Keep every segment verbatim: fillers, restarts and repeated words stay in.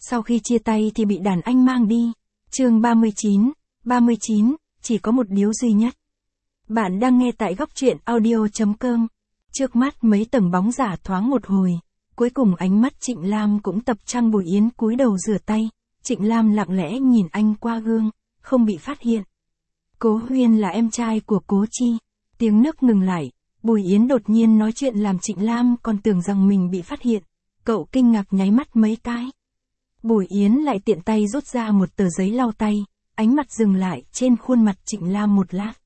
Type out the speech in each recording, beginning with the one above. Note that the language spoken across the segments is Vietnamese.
Sau khi chia tay thì bị đàn anh mang đi. Chương ba mươi chín, ba mươi chín, chỉ có một điều duy nhất. Bạn đang nghe tại góc truyện audio chấm com. Trước mắt mấy tầng bóng giả thoáng một hồi, cuối cùng ánh mắt Trịnh Lam cũng tập Trang Bùi Yến cúi đầu rửa tay. Trịnh Lam lặng lẽ nhìn anh qua gương, không bị phát hiện. Cố Huyên là em trai của Cố Chi. Tiếng nước ngừng lại, Bùi Yến đột nhiên nói chuyện làm Trịnh Lam còn tưởng rằng mình bị phát hiện. Cậu kinh ngạc nháy mắt mấy cái. Bùi Yến lại tiện tay rút ra một tờ giấy lau tay, ánh mặt dừng lại trên khuôn mặt Trịnh Lam một lát.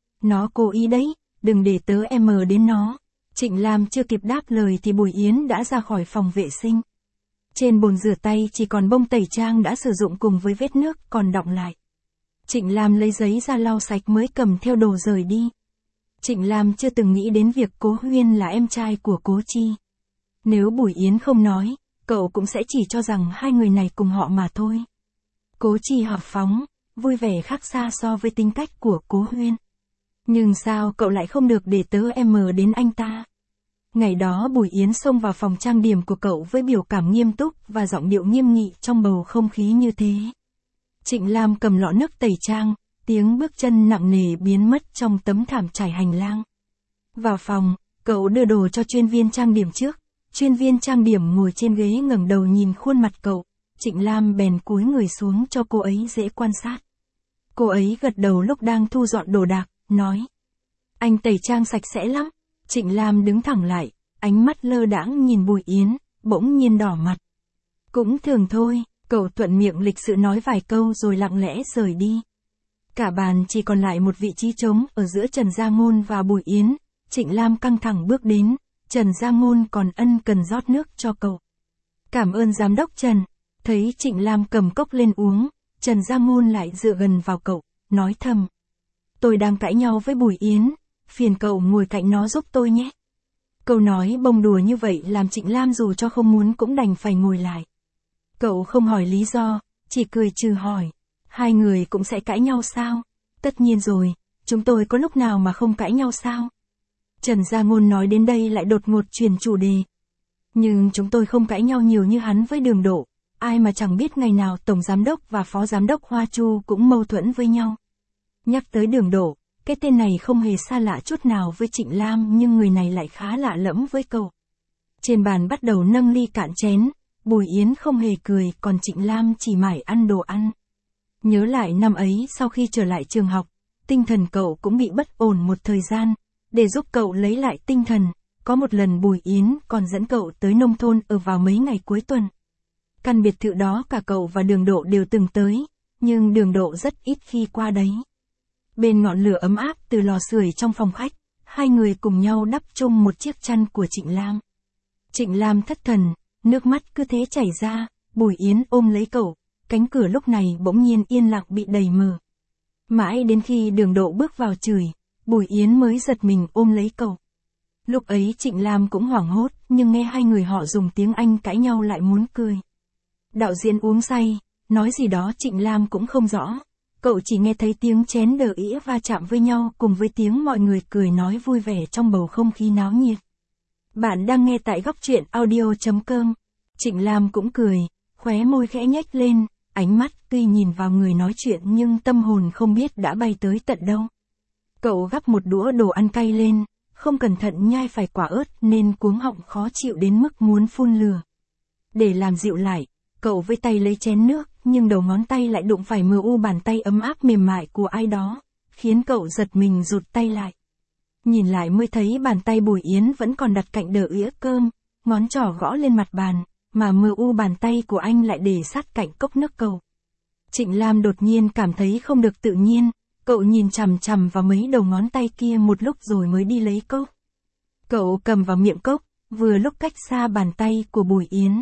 Nó cố ý đấy, đừng để tớ em đến nó. Trịnh Lam chưa kịp đáp lời thì Bùi Yến đã ra khỏi phòng vệ sinh. Trên bồn rửa tay chỉ còn bông tẩy trang đã sử dụng cùng với vết nước còn đọng lại. Trịnh Lam lấy giấy ra lau sạch mới cầm theo đồ rời đi. Trịnh Lam chưa từng nghĩ đến việc Cố Huyên là em trai của Cố Chi. Nếu Bùi Yến không nói, cậu cũng sẽ chỉ cho rằng hai người này cùng họ mà thôi. Cố Chi hào phóng, vui vẻ khác xa so với tính cách của Cố Huyên. Nhưng sao cậu lại không được để tớ em đến anh ta? Ngày đó Bùi Yến xông vào phòng trang điểm của cậu với biểu cảm nghiêm túc và giọng điệu nghiêm nghị trong bầu không khí như thế. Trịnh Lam cầm lọ nước tẩy trang, tiếng bước chân nặng nề biến mất trong tấm thảm trải hành lang. Vào phòng, cậu đưa đồ cho chuyên viên trang điểm trước. Chuyên viên trang điểm ngồi trên ghế ngẩng đầu nhìn khuôn mặt cậu. Trịnh Lam bèn cúi người xuống cho cô ấy dễ quan sát. Cô ấy gật đầu lúc đang thu dọn đồ đạc, nói: Anh tẩy trang sạch sẽ lắm. Trịnh Lam đứng thẳng lại, ánh mắt lơ đãng nhìn Bùi Yến, bỗng nhiên đỏ mặt. Cũng thường thôi, cậu thuận miệng lịch sự nói vài câu rồi lặng lẽ rời đi. Cả bàn chỉ còn lại một vị trí trống ở giữa Trần Gia Ngôn và Bùi Yến. Trịnh Lam căng thẳng bước đến, Trần Gia Ngôn còn ân cần rót nước cho cậu. Cảm ơn giám đốc Trần. Thấy Trịnh Lam cầm cốc lên uống, Trần Gia Ngôn lại dựa gần vào cậu, nói thầm: Tôi đang cãi nhau với Bùi Yến, phiền cậu ngồi cạnh nó giúp tôi nhé. Câu nói bông đùa như vậy làm Trịnh Lam dù cho không muốn cũng đành phải ngồi lại. Cậu không hỏi lý do, chỉ cười trừ hỏi: Hai người cũng sẽ cãi nhau sao? Tất nhiên rồi, chúng tôi có lúc nào mà không cãi nhau sao? Trần Gia Ngôn nói đến đây lại đột ngột chuyển chủ đề. Nhưng chúng tôi không cãi nhau nhiều như hắn với Đường Độ, ai mà chẳng biết ngày nào Tổng Giám đốc và Phó Giám đốc Hoa Chu cũng mâu thuẫn với nhau. Nhắc tới Đường Độ, cái tên này không hề xa lạ chút nào với Trịnh Lam nhưng người này lại khá lạ lẫm với cậu. Trên bàn bắt đầu nâng ly cạn chén, Bùi Yến không hề cười còn Trịnh Lam chỉ mải ăn đồ ăn. Nhớ lại năm ấy sau khi trở lại trường học, tinh thần cậu cũng bị bất ổn một thời gian. Để giúp cậu lấy lại tinh thần, có một lần Bùi Yến còn dẫn cậu tới nông thôn ở vào mấy ngày cuối tuần. Căn biệt thự đó cả cậu và Đường Độ đều từng tới, nhưng Đường Độ rất ít khi qua đấy. Bên ngọn lửa ấm áp từ lò sưởi trong phòng khách, hai người cùng nhau đắp chung một chiếc chăn của Trịnh Lam. Trịnh Lam thất thần, nước mắt cứ thế chảy ra, Bùi Yến ôm lấy cậu, cánh cửa lúc này bỗng nhiên yên lặng bị đẩy mở. Mãi đến khi Đường Độ bước vào chửi, Bùi Yến mới giật mình ôm lấy cậu. Lúc ấy Trịnh Lam cũng hoảng hốt, nhưng nghe hai người họ dùng tiếng Anh cãi nhau lại muốn cười. Đạo diễn uống say, nói gì đó Trịnh Lam cũng không rõ. Cậu chỉ nghe thấy tiếng chén đờ ĩa va chạm với nhau cùng với tiếng mọi người cười nói vui vẻ trong bầu không khí náo nhiệt. Bạn đang nghe tại góc truyện audio chấm com. Trịnh Lam cũng cười, khóe môi khẽ nhếch lên, ánh mắt tuy nhìn vào người nói chuyện nhưng tâm hồn không biết đã bay tới tận đâu. Cậu gắp một đũa đồ ăn cay lên, không cẩn thận nhai phải quả ớt nên cuống họng khó chịu đến mức muốn phun lửa. Để làm dịu lại, cậu với tay lấy chén nước, nhưng đầu ngón tay lại đụng phải mờ u bàn tay ấm áp mềm mại của ai đó, khiến cậu giật mình rụt tay lại. Nhìn lại mới thấy bàn tay Bùi Yến vẫn còn đặt cạnh đờ ĩa cơm, ngón trỏ gõ lên mặt bàn, mà mờ u bàn tay của anh lại để sát cạnh cốc nước cậu. Trịnh Lam đột nhiên cảm thấy không được tự nhiên. Cậu nhìn chằm chằm vào mấy đầu ngón tay kia một lúc rồi mới đi lấy cốc. Cậu cầm vào miệng cốc, vừa lúc cách xa bàn tay của Bùi Yến.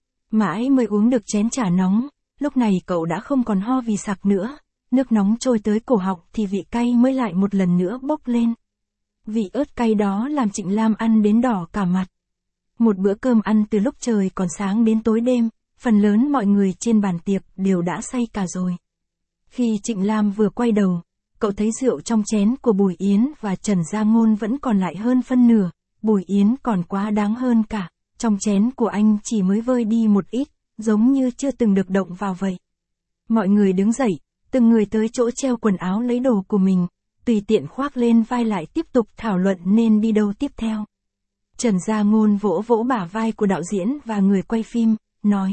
Mãi mới uống được chén trà nóng, lúc này cậu đã không còn ho vì sặc nữa. Nước nóng trôi tới cổ họng thì vị cay mới lại một lần nữa bốc lên. Vị ớt cay đó làm Trịnh Lam ăn đến đỏ cả mặt. Một bữa cơm ăn từ lúc trời còn sáng đến tối đêm, phần lớn mọi người trên bàn tiệc đều đã say cả rồi. Khi Trịnh Lam vừa quay đầu, cậu thấy rượu trong chén của Bùi Yến và Trần Gia Ngôn vẫn còn lại hơn phân nửa, Bùi Yến còn quá đáng hơn cả, trong chén của anh chỉ mới vơi đi một ít, giống như chưa từng được động vào vậy. Mọi người đứng dậy, từng người tới chỗ treo quần áo lấy đồ của mình, tùy tiện khoác lên vai lại tiếp tục thảo luận nên đi đâu tiếp theo. Trần Gia Ngôn vỗ vỗ bả vai của đạo diễn và người quay phim, nói.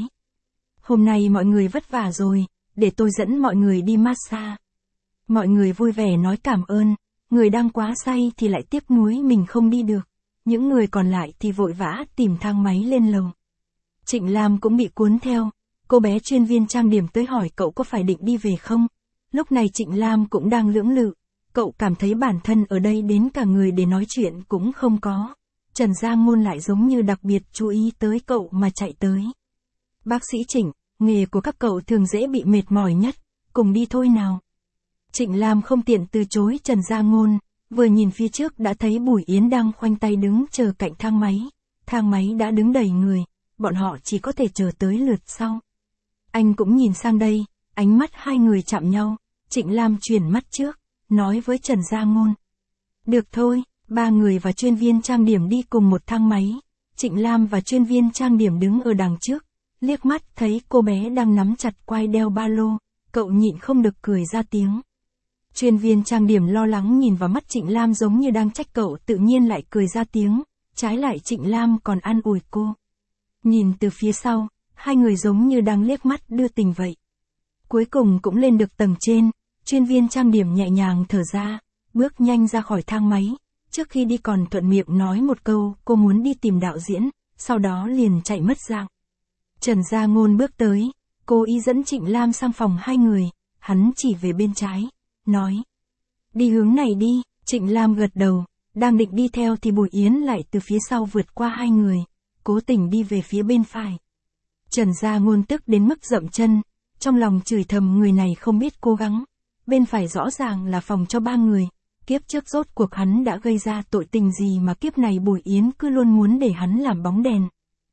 Hôm nay mọi người vất vả rồi, để tôi dẫn mọi người đi massage. Mọi người vui vẻ nói cảm ơn, người đang quá say thì lại tiếc nuối mình không đi được. Những người còn lại thì vội vã tìm thang máy lên lầu. Trịnh Lam cũng bị cuốn theo, cô bé chuyên viên trang điểm tới hỏi cậu có phải định đi về không? Lúc này Trịnh Lam cũng đang lưỡng lự, cậu cảm thấy bản thân ở đây đến cả người để nói chuyện cũng không có. Trần Gia Ngôn lại giống như đặc biệt chú ý tới cậu mà chạy tới. Bác sĩ Trịnh, nghề của các cậu thường dễ bị mệt mỏi nhất, cùng đi thôi nào. Trịnh Lam không tiện từ chối Trần Gia Ngôn, vừa nhìn phía trước đã thấy Bùi Yến đang khoanh tay đứng chờ cạnh thang máy. Thang máy đã đứng đầy người, bọn họ chỉ có thể chờ tới lượt sau. Anh cũng nhìn sang đây, ánh mắt hai người chạm nhau, Trịnh Lam chuyển mắt trước, nói với Trần Gia Ngôn. Được thôi, ba người và chuyên viên trang điểm đi cùng một thang máy, Trịnh Lam và chuyên viên trang điểm đứng ở đằng trước, liếc mắt thấy cô bé đang nắm chặt quai đeo ba lô, cậu nhịn không được cười ra tiếng. Chuyên viên trang điểm lo lắng nhìn vào mắt Trịnh Lam giống như đang trách cậu tự nhiên lại cười ra tiếng, trái lại Trịnh Lam còn an ủi cô. Nhìn từ phía sau, hai người giống như đang liếc mắt đưa tình vậy. Cuối cùng cũng lên được tầng trên, chuyên viên trang điểm nhẹ nhàng thở ra, bước nhanh ra khỏi thang máy, trước khi đi còn thuận miệng nói một câu cô muốn đi tìm đạo diễn, sau đó liền chạy mất dạng. Trần Gia Ngôn bước tới, cố ý dẫn Trịnh Lam sang phòng hai người, hắn chỉ về bên trái, nói. Đi hướng này đi, Trịnh Lam gật đầu, đang định đi theo thì Bùi Yến lại từ phía sau vượt qua hai người, cố tình đi về phía bên phải. Trần Gia Ngôn tức đến mức dậm chân, trong lòng chửi thầm người này không biết cố gắng, bên phải rõ ràng là phòng cho ba người, kiếp trước rốt cuộc hắn đã gây ra tội tình gì mà kiếp này Bùi Yến cứ luôn muốn để hắn làm bóng đèn.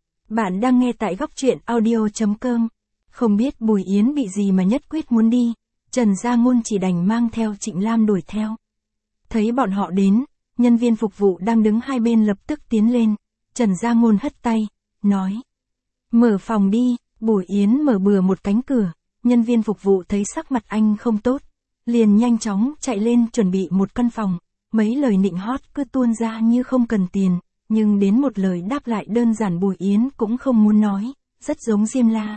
Bạn đang nghe tại góc truyện audio chấm com, không biết Bùi Yến bị gì mà nhất quyết muốn đi, Trần Gia Ngôn chỉ đành mang theo Trịnh Lam đuổi theo. Thấy bọn họ đến, nhân viên phục vụ đang đứng hai bên lập tức tiến lên, Trần Gia Ngôn hất tay, nói. Mở phòng đi, Bùi Yến mở bừa một cánh cửa, nhân viên phục vụ thấy sắc mặt anh không tốt, liền nhanh chóng chạy lên chuẩn bị một căn phòng, mấy lời nịnh hót cứ tuôn ra như không cần tiền, nhưng đến một lời đáp lại đơn giản Bùi Yến cũng không muốn nói, rất giống Diêm La.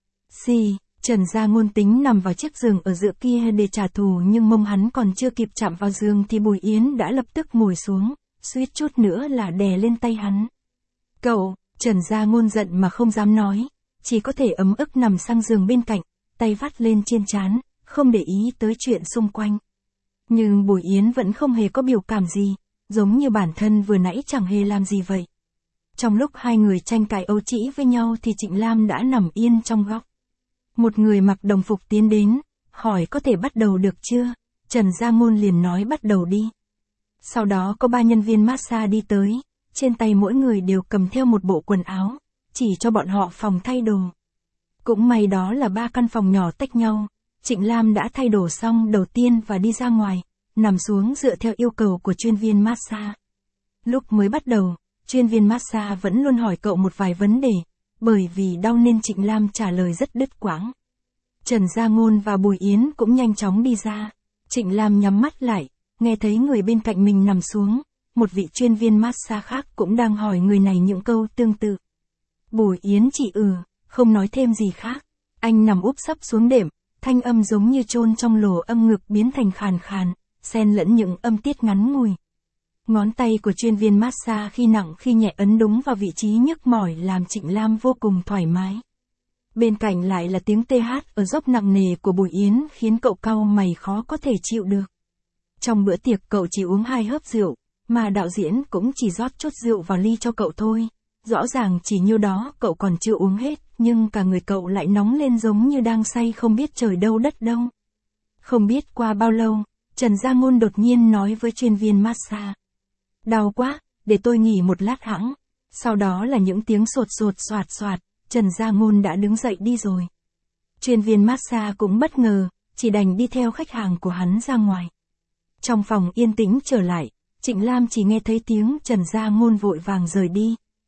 Xì, Trần Gia Ngôn tính nằm vào chiếc giường ở giữa kia để trả thù nhưng mông hắn còn chưa kịp chạm vào giường thì Bùi Yến đã lập tức ngồi xuống, suýt chút nữa là đè lên tay hắn. Cậu, Trần Gia Ngôn giận mà không dám nói, chỉ có thể ấm ức nằm sang giường bên cạnh, tay vắt lên trên trán, không để ý tới chuyện xung quanh. Nhưng Bùi Yến vẫn không hề có biểu cảm gì, giống như bản thân vừa nãy chẳng hề làm gì vậy. Trong lúc hai người tranh cãi ấu trĩ với nhau thì Trịnh Lam đã nằm yên trong góc. Một người mặc đồng phục tiến đến, hỏi có thể bắt đầu được chưa? Trần Gia Ngôn liền nói bắt đầu đi. Sau đó có ba nhân viên massage đi tới, trên tay mỗi người đều cầm theo một bộ quần áo, chỉ cho bọn họ phòng thay đồ. Cũng may đó là ba căn phòng nhỏ tách nhau, Trịnh Lam đã thay đồ xong đầu tiên và đi ra ngoài, nằm xuống dựa theo yêu cầu của chuyên viên massage. Lúc mới bắt đầu, chuyên viên massage vẫn luôn hỏi cậu một vài vấn đề, bởi vì đau nên Trịnh Lam trả lời rất đứt quãng. Trần Gia Ngôn và Bùi Yến cũng nhanh chóng đi ra, Trịnh Lam nhắm mắt lại, nghe thấy người bên cạnh mình nằm xuống, một vị chuyên viên massage khác cũng đang hỏi người này những câu tương tự. Bùi Yến chỉ ừ, không nói thêm gì khác, anh nằm úp sấp xuống đệm, thanh âm giống như chôn trong lỗ âm ngực biến thành khàn khàn, xen lẫn những âm tiết ngắn ngủi. Ngón tay của chuyên viên massage khi nặng khi nhẹ ấn đúng vào vị trí nhức mỏi làm Trịnh Lam vô cùng thoải mái. Bên cạnh lại là tiếng tê hát ở dốc nặng nề của Bùi Yến khiến cậu cau mày khó có thể chịu được. Trong bữa tiệc cậu chỉ uống hai hớp rượu, mà đạo diễn cũng chỉ rót chút rượu vào ly cho cậu thôi. Rõ ràng chỉ nhiêu đó cậu còn chưa uống hết, nhưng cả người cậu lại nóng lên giống như đang say không biết trời đâu đất đâu. Không biết qua bao lâu, Trần Gia Ngôn đột nhiên nói với chuyên viên massage. Đau quá, để tôi nghỉ một lát hẵng. Sau đó là những tiếng sột sột soạt soạt, Trần Gia Ngôn đã đứng dậy đi rồi. Chuyên viên massage cũng bất ngờ, chỉ đành đi theo khách hàng của hắn ra ngoài. Trong phòng yên tĩnh trở lại, Trịnh Lam chỉ nghe thấy tiếng Trần Gia Ngôn vội vàng rời đi,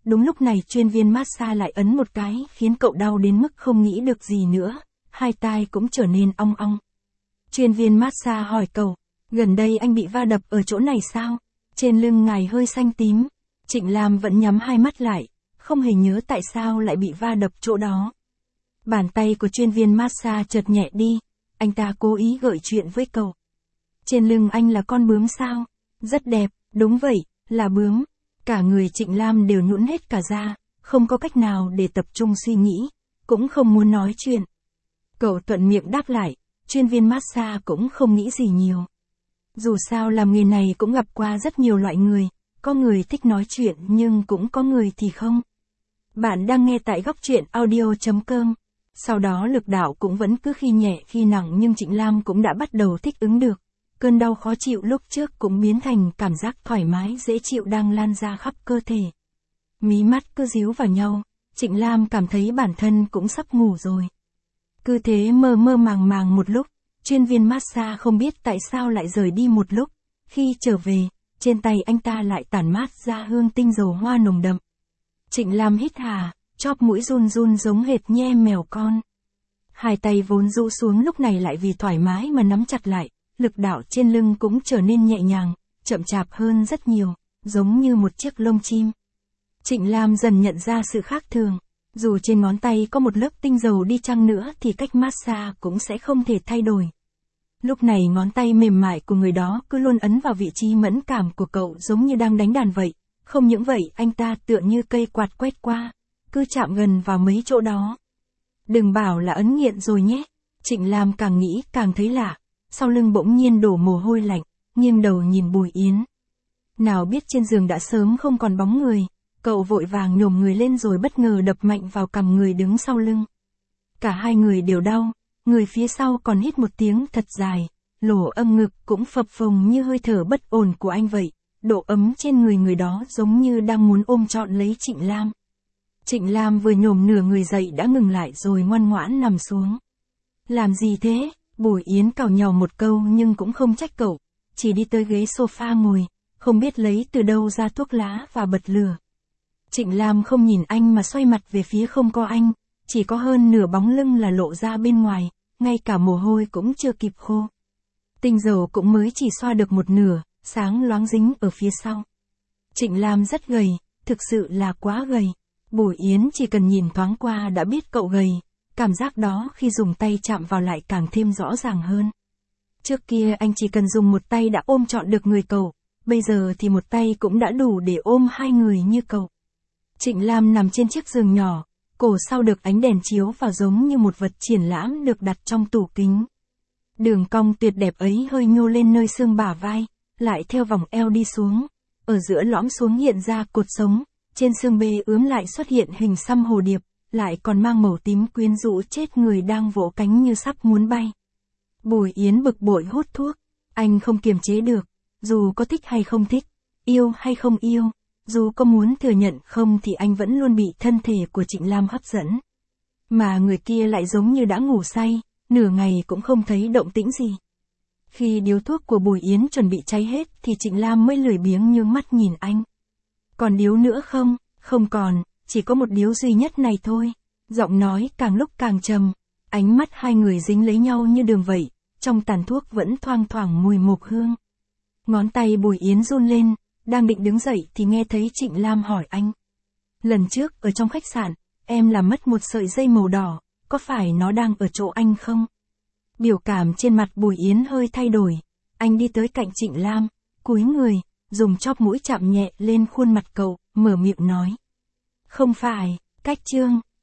Đúng lúc này chuyên viên massage lại ấn một cái khiến cậu đau đến mức không nghĩ được gì nữa, hai tai cũng trở nên ong ong. Chuyên viên massage hỏi cậu, gần đây anh bị va đập ở chỗ này sao? Trên lưng ngài hơi xanh tím. Trịnh Lam vẫn nhắm hai mắt lại, không hề nhớ tại sao lại bị va đập chỗ đó. Bàn tay của chuyên viên massage chợt nhẹ đi, anh ta cố ý gợi chuyện với cậu. Trên lưng anh là con bướm sao? Rất đẹp, đúng vậy, là bướm. Cả người Trịnh Lam đều nhũn hết cả ra, không có cách nào để tập trung suy nghĩ, cũng không muốn nói chuyện. Cậu thuận miệng đáp lại, chuyên viên massage cũng không nghĩ gì nhiều. Dù sao làm nghề này cũng gặp qua rất nhiều loại người, có người thích nói chuyện nhưng cũng có người thì không. Bạn đang nghe tại góc truyện audio chấm com. Sau đó lực đạo cũng vẫn cứ khi nhẹ khi nặng nhưng Trịnh Lam cũng đã bắt đầu thích ứng được. Cơn đau khó chịu lúc trước cũng biến thành cảm giác thoải mái dễ chịu đang lan ra khắp cơ thể. Mí mắt cứ díu vào nhau, Trịnh Lam cảm thấy bản thân cũng sắp ngủ rồi. Cứ thế mơ mơ màng màng một lúc, chuyên viên massage không biết tại sao lại rời đi một lúc. Khi trở về, trên tay anh ta lại tản mát ra hương tinh dầu hoa nồng đậm. Trịnh Lam hít hà, chóp mũi run run giống hệt nhe mèo con. Hai tay vốn rũ xuống lúc này lại vì thoải mái mà nắm chặt lại, lực đạo trên lưng cũng trở nên nhẹ nhàng, chậm chạp hơn rất nhiều, giống như một chiếc lông chim. Trịnh Lam dần nhận ra sự khác thường, dù trên ngón tay có một lớp tinh dầu đi chăng nữa thì cách massage cũng sẽ không thể thay đổi. Lúc này ngón tay mềm mại của người đó cứ luôn ấn vào vị trí mẫn cảm của cậu giống như đang đánh đàn vậy. Không những vậy anh ta tựa như cây quạt quét qua, cứ chạm gần vào mấy chỗ đó. Đừng bảo là ấn nghiện rồi nhé. Trịnh Lam càng nghĩ càng thấy lạ, sau lưng bỗng nhiên đổ mồ hôi lạnh, nghiêng đầu nhìn Bùi Yến. Nào biết trên giường đã sớm không còn bóng người, cậu vội vàng nhổm người lên rồi bất ngờ đập mạnh vào cằm người đứng sau lưng. Cả hai người đều đau, người phía sau còn hít một tiếng thật dài, lỗ âm ngực cũng phập phồng như hơi thở bất ổn của anh vậy. Độ ấm trên người người đó giống như đang muốn ôm trọn lấy Trịnh Lam. Trịnh Lam vừa nhổm nửa người dậy đã ngừng lại rồi ngoan ngoãn nằm xuống. Làm gì thế? Bùi Yến càu nhàu một câu nhưng cũng không trách cậu, chỉ đi tới ghế sofa ngồi, không biết lấy từ đâu ra thuốc lá và bật lửa. Trịnh Lam không nhìn anh mà xoay mặt về phía không có anh, chỉ có hơn nửa bóng lưng là lộ ra bên ngoài, ngay cả mồ hôi cũng chưa kịp khô. Tinh dầu cũng mới chỉ xoa được một nửa, sáng loáng dính ở phía sau. Trịnh Lam rất gầy, thực sự là quá gầy. Bùi Yến chỉ cần nhìn thoáng qua đã biết cậu gầy, cảm giác đó khi dùng tay chạm vào lại càng thêm rõ ràng hơn. Trước kia anh chỉ cần dùng một tay đã ôm trọn được người cậu, bây giờ thì một tay cũng đã đủ để ôm hai người như cậu. Trịnh Lam nằm trên chiếc giường nhỏ, cổ sau được ánh đèn chiếu vào giống như một vật triển lãm được đặt trong tủ kính. Đường cong tuyệt đẹp ấy hơi nhô lên nơi xương bả vai, lại theo vòng eo đi xuống, ở giữa lõm xuống hiện ra cột sống, trên xương bê ướm lại xuất hiện hình xăm hồ điệp, lại còn mang màu tím quyến rũ chết người đang vỗ cánh như sắp muốn bay. Bùi Yến bực bội hút thuốc, anh không kiềm chế được, dù có thích hay không thích, yêu hay không yêu, dù có muốn thừa nhận không thì anh vẫn luôn bị thân thể của Trịnh Lam hấp dẫn. Mà người kia lại giống như đã ngủ say, nửa ngày cũng không thấy động tĩnh gì. Khi điếu thuốc của Bùi Yến chuẩn bị cháy hết thì Trịnh Lam mới lười biếng nhướng mắt nhìn anh. Còn điếu nữa không? Không còn, chỉ có một điếu duy nhất này thôi. Giọng nói càng lúc càng trầm, ánh mắt hai người dính lấy nhau như đường vậy, trong tàn thuốc vẫn thoang thoảng mùi mộc hương. Ngón tay Bùi Yến run lên, đang định đứng dậy thì nghe thấy Trịnh Lam hỏi anh. Lần trước ở trong khách sạn, em làm mất một sợi dây màu đỏ, có phải nó đang ở chỗ anh không? Biểu cảm trên mặt Bùi Yến hơi thay đổi, anh đi tới cạnh Trịnh Lam, cúi người, dùng chóp mũi chạm nhẹ lên khuôn mặt cậu, mở miệng nói. Không phải, cách chương.